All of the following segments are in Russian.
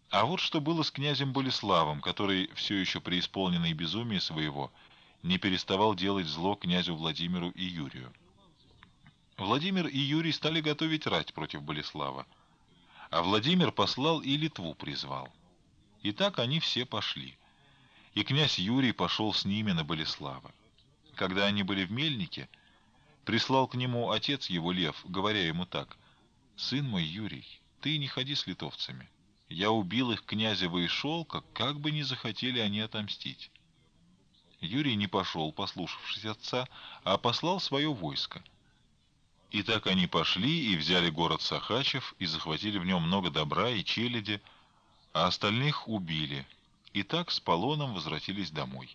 А вот что было с князем Болеславом, который, все еще преисполненный безумия своего, не переставал делать зло князю Владимиру и Юрию. Владимир и Юрий стали готовить рать против Болеслава, а Владимир послал и Литву призвал. И так они все пошли. И князь Юрий пошел с ними на Болеслава. Когда они были в Мельнике, прислал к нему отец его Лев, говоря ему так: «Сын мой Юрий, ты не ходи с литовцами. Я убил их Князева и Шелка, как бы ни захотели они отомстить». Юрий не пошел, послушавшись отца, а послал свое войско. И так они пошли и взяли город Сахачев, и захватили в нем много добра и челяди, а остальных убили. И так с полоном возвратились домой.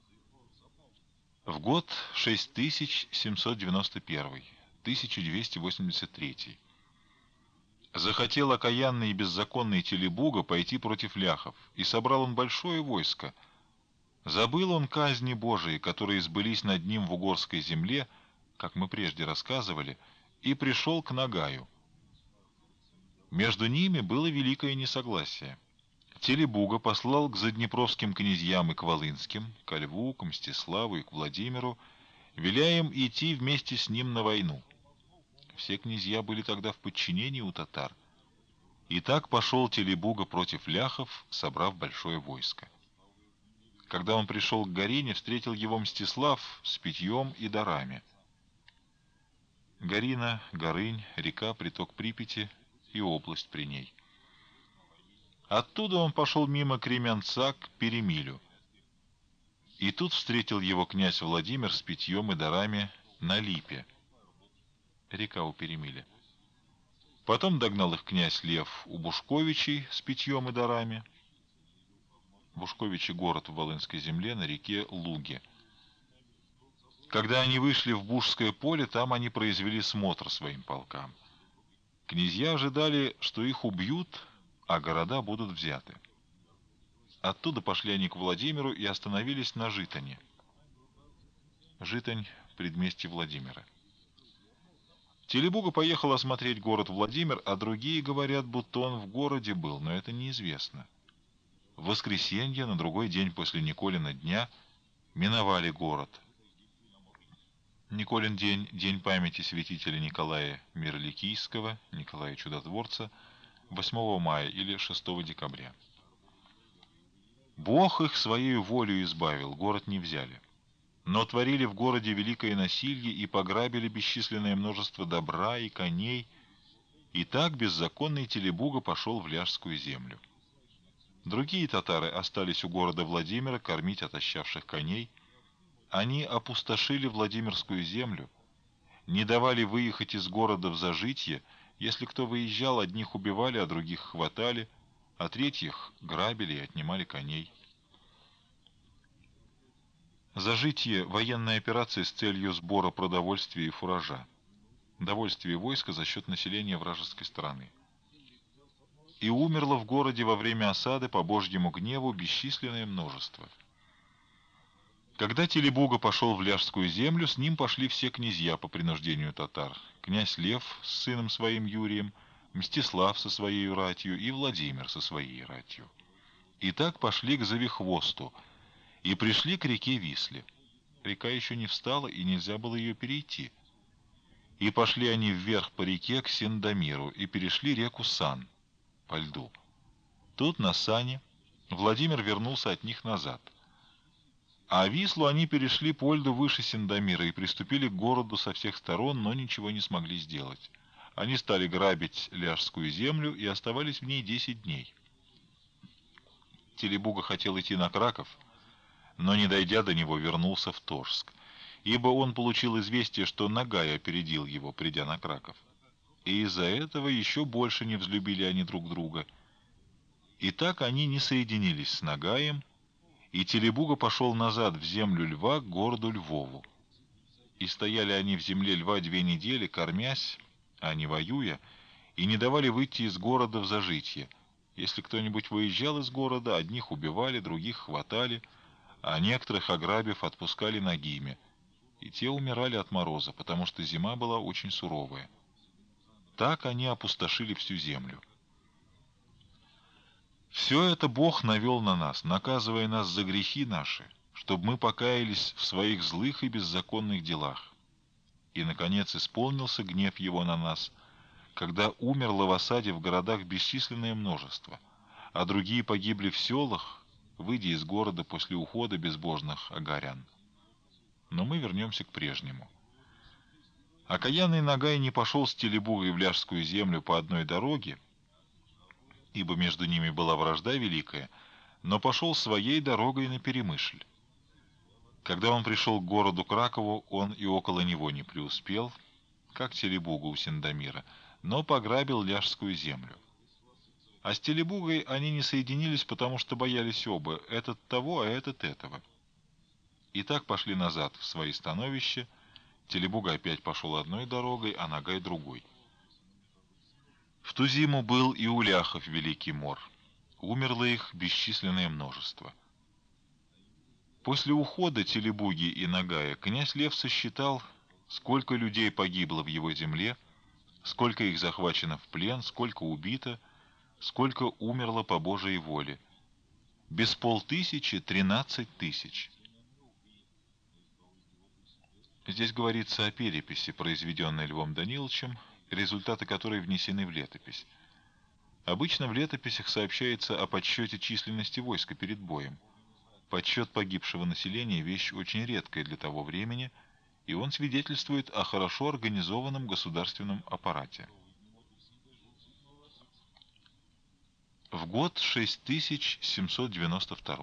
В год 6791, 1283. Захотел окаянный и беззаконный Телебуга пойти против ляхов, и собрал он большое войско. Забыл он казни Божии, которые сбылись над ним в угорской земле, как мы прежде рассказывали, и пришел к Нагаю. Между ними было великое несогласие. Телебуга послал к заднепровским князьям и к волынским, ко Льву, к Мстиславу и к Владимиру, веля им идти вместе с ним на войну. Все князья были тогда в подчинении у татар. И так пошел Телебуга против ляхов, собрав большое войско. Когда он пришел к Горине, встретил его Мстислав с питьем и дарами. Горина, Горынь, река, приток Припяти и область при ней. Оттуда он пошел мимо Кременца к Перемилю. И тут встретил его князь Владимир с питьем и дарами на Липе, река у Перемиля. Потом догнал их князь Лев у Бушковичей с питьем и дарами. Бушковичи — город в Волынской земле на реке Луге. Когда они вышли в Бушское поле, там они произвели смотр своим полкам. Князья ожидали, что их убьют, а города будут взяты. Оттуда пошли они к Владимиру и остановились на Житане. Житань — предместье Владимира. Телебуга поехал осмотреть город Владимир, а другие говорят, будто он в городе был, но это неизвестно. В воскресенье, на другой день после Николина дня, миновали город. Николин день — день памяти святителя Николая Мирликийского, Николая Чудотворца, 8 мая или 6 декабря. Бог их своей волею избавил, город не взяли. Но творили в городе великое насилие и пограбили бесчисленное множество добра и коней, и так беззаконный Телебуга пошел в Ляжскую землю. Другие татары остались у города Владимира кормить отощавших коней. Они опустошили Владимирскую землю, не давали выехать из города в Зажитье. Если кто выезжал, одних убивали, а других хватали, а третьих грабили и отнимали коней. Зажитье — военная операция с целью сбора продовольствия и фуража, довольствие войска за счет населения вражеской стороны. И умерло в городе во время осады по Божьему гневу бесчисленное множество. Когда Телебуга пошел в Ляжскую землю, с ним пошли все князья по принуждению татар: князь Лев с сыном своим Юрием, Мстислав со своей ратью и Владимир со своей ратью. И так пошли к Завихвосту и пришли к реке Висле. Река еще не встала, и нельзя было ее перейти. И пошли они вверх по реке к Синдамиру и перешли реку Сан по льду. Тут на сане Владимир вернулся от них назад. А Вислу они перешли по льду выше Синдамира и приступили к городу со всех сторон, но ничего не смогли сделать. Они стали грабить Ляжскую землю и оставались в ней 10 дней. Телебуга хотел идти на Краков, но, не дойдя до него, вернулся в Торск, ибо он получил известие, что Нагай опередил его, придя на Краков. И из-за этого еще больше не взлюбили они друг друга. И так они не соединились с Нагаем, и Телебуга пошел назад в землю Льва к городу Львову. И стояли они в земле Льва 2 недели, кормясь, а не воюя, и не давали выйти из города в Зажитье. Если кто-нибудь выезжал из города, одних убивали, других хватали, а некоторых, ограбив, отпускали нагими, и те умирали от мороза, потому что зима была очень суровая. Так они опустошили всю землю. Все это Бог навел на нас, наказывая нас за грехи наши, чтобы мы покаялись в своих злых и беззаконных делах. И, наконец, исполнился гнев Его на нас, когда умерло в осаде в городах бесчисленное множество, а другие погибли в селах, выйдя из города после ухода безбожных агарян. Но мы вернемся к прежнему. Окаянный Нагай не пошел с Телебугой в Ляжскую землю по одной дороге, ибо между ними была вражда великая, но пошел своей дорогой на Перемышль. Когда он пришел к городу Кракову, он и около него не преуспел, как Телебуга у Синдамира, но пограбил Ляжскую землю. А с Телебугой они не соединились, потому что боялись оба, этот того, а этот этого. И так пошли назад в свои становища. Телебуга опять пошел одной дорогой, а Нагай другой. В ту зиму был и у ляхов великий мор. Умерло их бесчисленное множество. После ухода Телебуги и Нагая князь Лев сосчитал, сколько людей погибло в его земле, сколько их захвачено в плен, сколько убито, сколько умерло по Божией воле. Без 500 13 тысяч. Здесь говорится о переписи, произведенной Львом Даниловичем, результаты которой внесены в летопись. Обычно в летописях сообщается о подсчете численности войска перед боем. Подсчет погибшего населения – вещь очень редкая для того времени, и он свидетельствует о хорошо организованном государственном аппарате. В год 6792,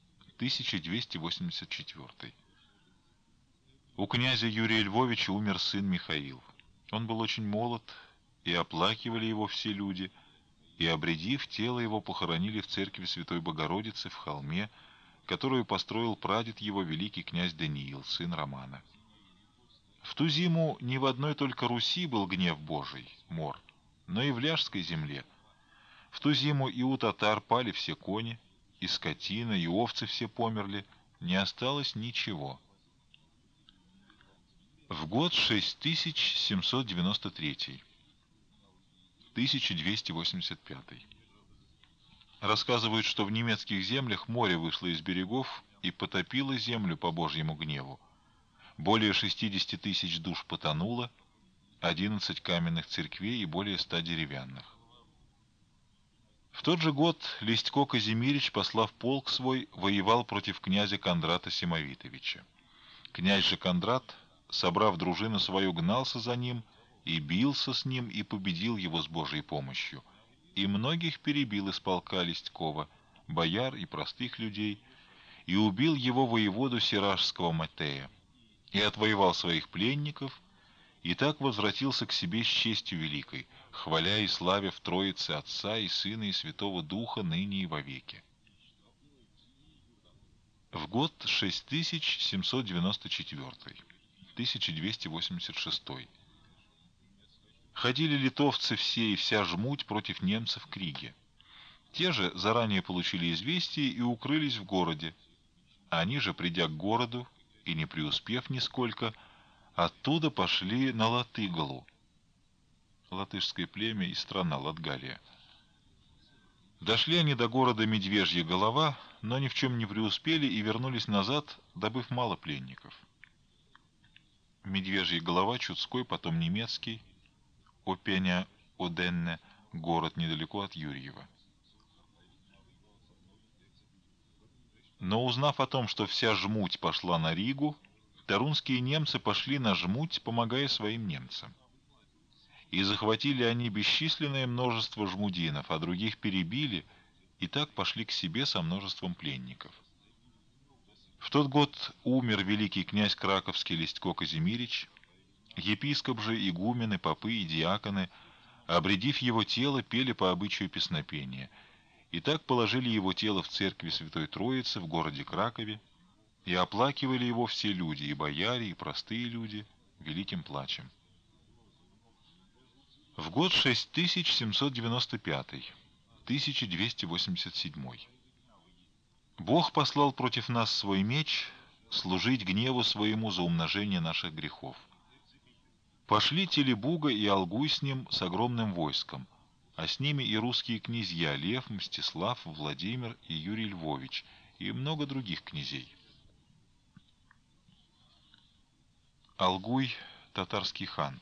1284. У князя Юрия Львовича умер сын Михаил. Он был очень молод, и оплакивали его все люди, и, обредив, тело его похоронили в церкви Святой Богородицы в холме, которую построил прадед его, великий князь Даниил, сын Романа. В ту зиму не в одной только Руси был гнев Божий, мор, но и в Ляжской земле. В ту зиму и у татар пали все кони, и скотина, и овцы все померли, не осталось ничего. В год 6793, 1285. Рассказывают, что в немецких землях море вышло из берегов и потопило землю по Божьему гневу. Более 60 тысяч душ потонуло, 11 каменных церквей и более 100 деревянных. В тот же год Листько Казимирич, послав полк свой, воевал против князя Кондрата Симовитовича. Князь же Кондрат, собрав дружину свою, гнался за ним и бился с ним, и победил его с Божьей помощью. И многих перебил из полка Листькова, бояр и простых людей, и убил его воеводу Сиражского Матея, и отвоевал своих пленников, и так возвратился к себе с честью великой, хваля и славя в Троице Отца и Сына и Святого Духа ныне и вовеки. В год 6794, 1286. Ходили литовцы все и вся жмуть против немцев к Риге. Те же заранее получили известие и укрылись в городе. Они же, придя к городу и не преуспев нисколько, оттуда пошли на Латыгалу, латышское племя и страна Латгалия. Дошли они до города Медвежья Голова, но ни в чем не преуспели и вернулись назад, добыв мало пленников. Медвежья Голова, Чудской, потом немецкий, Опеня Оденне, город недалеко от Юрьева. Но узнав о том, что вся жмуть пошла на Ригу, тарунские немцы пошли на жмуть, помогая своим немцам. И захватили они бесчисленное множество жмудинов, а других перебили, и так пошли к себе со множеством пленников. В тот год умер великий князь Краковский Листько Казимирич. Епископ же, игумены, попы и диаконы, обредив его тело, пели по обычаю песнопения. И так положили его тело в церкви Святой Троицы в городе Кракове, и оплакивали его все люди, и бояре, и простые люди, великим плачем. В год 6795, 1287. Бог послал против нас свой меч, служить гневу своему за умножение наших грехов. Пошли Телебуга и Алгуй с ним с огромным войском, а с ними и русские князья Лев, Мстислав, Владимир и Юрий Львович, и много других князей. Алгуй, татарский хан.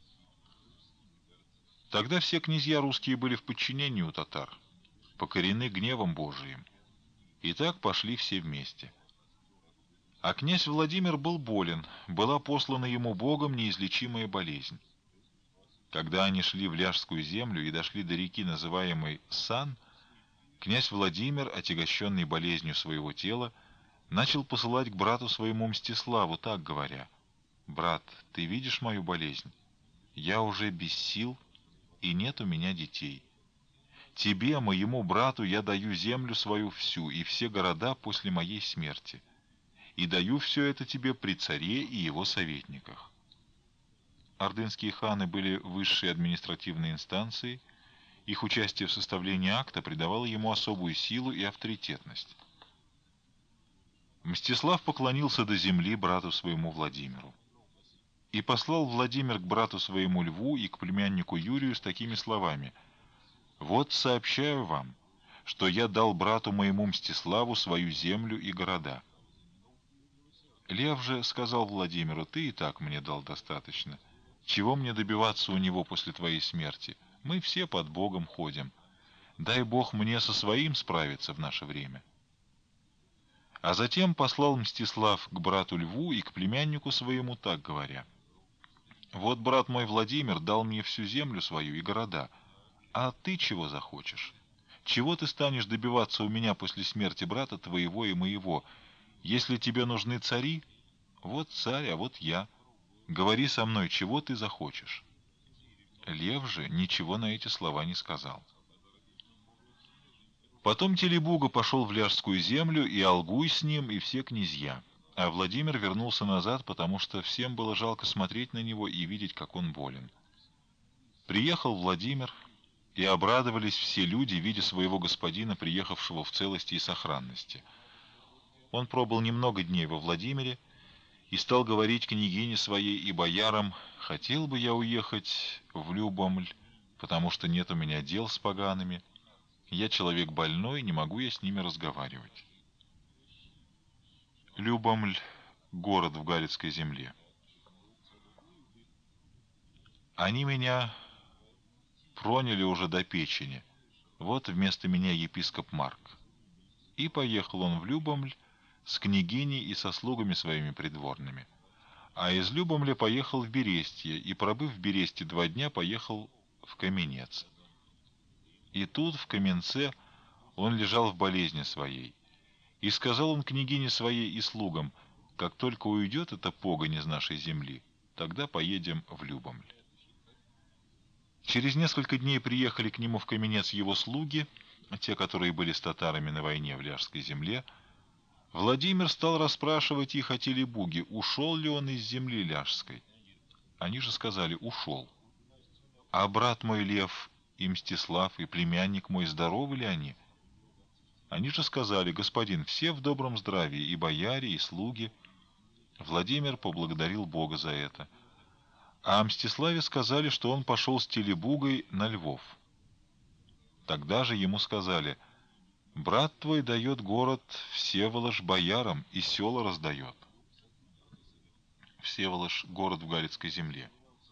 Тогда все князья русские были в подчинении у татар, покорены гневом Божиим. И так пошли все вместе. А князь Владимир был болен, была послана ему Богом неизлечимая болезнь. Когда они шли в Ляжскую землю и дошли до реки, называемой Сан, князь Владимир, отягощенный болезнью своего тела, начал посылать к брату своему Мстиславу, так говоря: «Брат, ты видишь мою болезнь? Я уже без сил, и нет у меня детей. Тебе, моему брату, я даю землю свою всю и все города после моей смерти, и даю все это тебе при царе и его советниках». Ордынские ханы были высшей административной инстанцией, их участие в составлении акта придавало ему особую силу и авторитетность. Мстислав поклонился до земли брату своему Владимиру. И послал Владимир к брату своему Льву и к племяннику Юрию с такими словами: «Вот сообщаю вам, что я дал брату моему Мстиславу свою землю и города». Лев же сказал Владимиру: «Ты и так мне дал достаточно. Чего мне добиваться у него после твоей смерти? Мы все под Богом ходим. Дай Бог мне со своим справиться в наше время». А затем послал Мстислав к брату Льву и к племяннику своему, так говоря: «Вот брат мой Владимир дал мне всю землю свою и города. А ты чего захочешь? Чего ты станешь добиваться у меня после смерти брата твоего и моего? Если тебе нужны цари, вот царь, а вот я. Говори со мной, чего ты захочешь». Лев же ничего на эти слова не сказал. Потом Телебуга пошел в Ляжскую землю, и Алгуй с ним, и все князья. А Владимир вернулся назад, потому что всем было жалко смотреть на него и видеть, как он болен. Приехал Владимир, и обрадовались все люди, видя своего господина, приехавшего в целости и сохранности. Он пробыл немного дней во Владимире и стал говорить княгине своей и боярам: «Хотел бы я уехать в Любомль, потому что нет у меня дел с погаными. Я человек больной, не могу я с ними разговаривать». Любомль — город в Галицкой земле. «Они меня проняли уже до печени. Вот вместо меня епископ Марк». И поехал он в Любомль с княгиней и со слугами своими придворными. А из Любомля поехал в Берестье, и, пробыв в Бересте 2 дня, поехал в Каменец. И тут, в Каменце, он лежал в болезни своей. И сказал он княгине своей и слугам: «Как только уйдет эта погонь из нашей земли, тогда поедем в Любомль». Через несколько дней приехали к нему в Каменец его слуги, те, которые были с татарами на войне в Ляжской земле. Владимир стал расспрашивать их о Телебуге, ушел ли он из земли Ляжской. Они же сказали: «Ушел». «А брат мой Лев и Мстислав, и племянник мой, здоровы ли они?» Они же сказали: «Господин, все в добром здравии, и бояре, и слуги». Владимир поблагодарил Бога за это. А о Мстиславе сказали, что он пошел с Телебугой на Львов. Тогда же ему сказали: «Брат твой дает город Всеволожь боярам и села раздает». Всеволожь — город в Галицкой земле.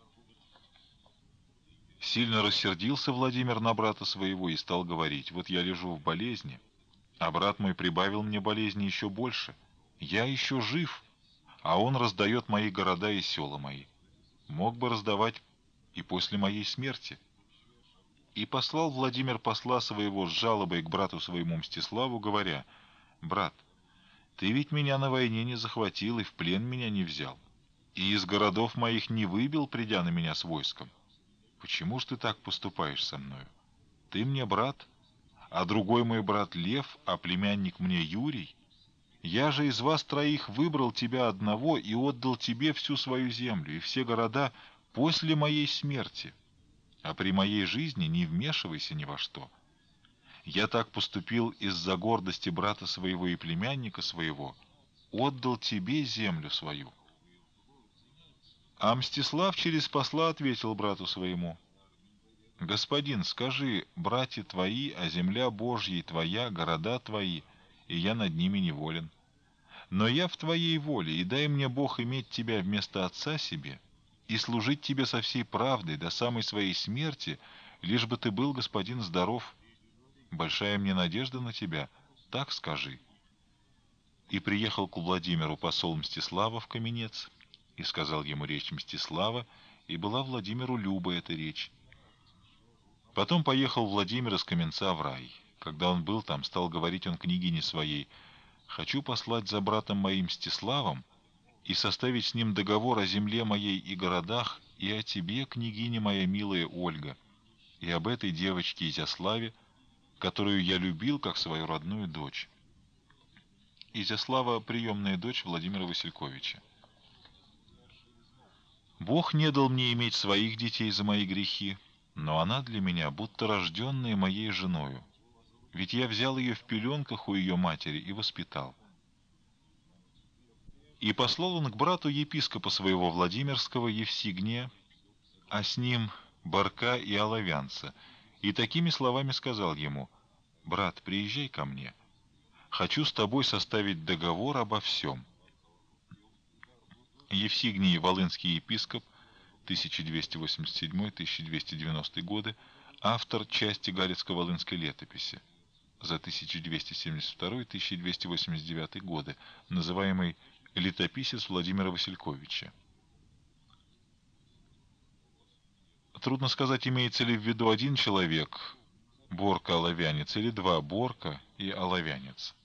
Сильно рассердился Владимир на брата своего и стал говорить: «Вот я лежу в болезни, а брат мой прибавил мне болезни еще больше. Я еще жив, а он раздает мои города и села мои. Мог бы раздавать и после моей смерти». И послал Владимир посла своего с жалобой к брату своему Мстиславу, говоря: «Брат, ты ведь меня на войне не захватил и в плен меня не взял, и из городов моих не выбил, придя на меня с войском. Почему ж ты так поступаешь со мною? Ты мне брат, а другой мой брат Лев, а племянник мне Юрий. Я же из вас троих выбрал тебя одного и отдал тебе всю свою землю и все города после моей смерти. А при моей жизни не вмешивайся ни во что. Я так поступил из-за гордости брата своего и племянника своего, отдал тебе землю свою». А Мстислав через посла ответил брату своему: «Господин, скажи, братья твои, а земля Божья твоя, города твои, и я над ними неволен. Но я в твоей воле, и дай мне Бог иметь тебя вместо отца себе, и служить тебе со всей правдой до самой своей смерти, лишь бы ты был, господин, здоров. Большая мне надежда на тебя, так скажи». И приехал к Владимиру посол Мстислава в Каменец, и сказал ему речь Мстислава, и была Владимиру люба эта речь. Потом поехал Владимир из Каменца в рай. Когда он был там, стал говорить он княгине своей: «Хочу послать за братом моим Мстиславом и составить с ним договор о земле моей и городах, и о тебе, княгиня моя милая Ольга, и об этой девочке Изяславе, которую я любил, как свою родную дочь». Изяслава — приемная дочь Владимира Васильковича. «Бог не дал мне иметь своих детей за мои грехи, но она для меня будто рожденная моей женою, ведь я взял ее в пеленках у ее матери и воспитал». И послал он к брату епископа своего Владимирского Евсигния, а с ним Барка и Оловянца, и такими словами сказал ему: «Брат, приезжай ко мне, хочу с тобой составить договор обо всем». Евсигний, волынский епископ, 1287-1290 годы, автор части Галицко-Волынской летописи за 1272-1289 годы, называемый «Летописец Владимира Васильковича». Трудно сказать, имеется ли в виду один человек, Борка-оловянец, или два, Борка и оловянец.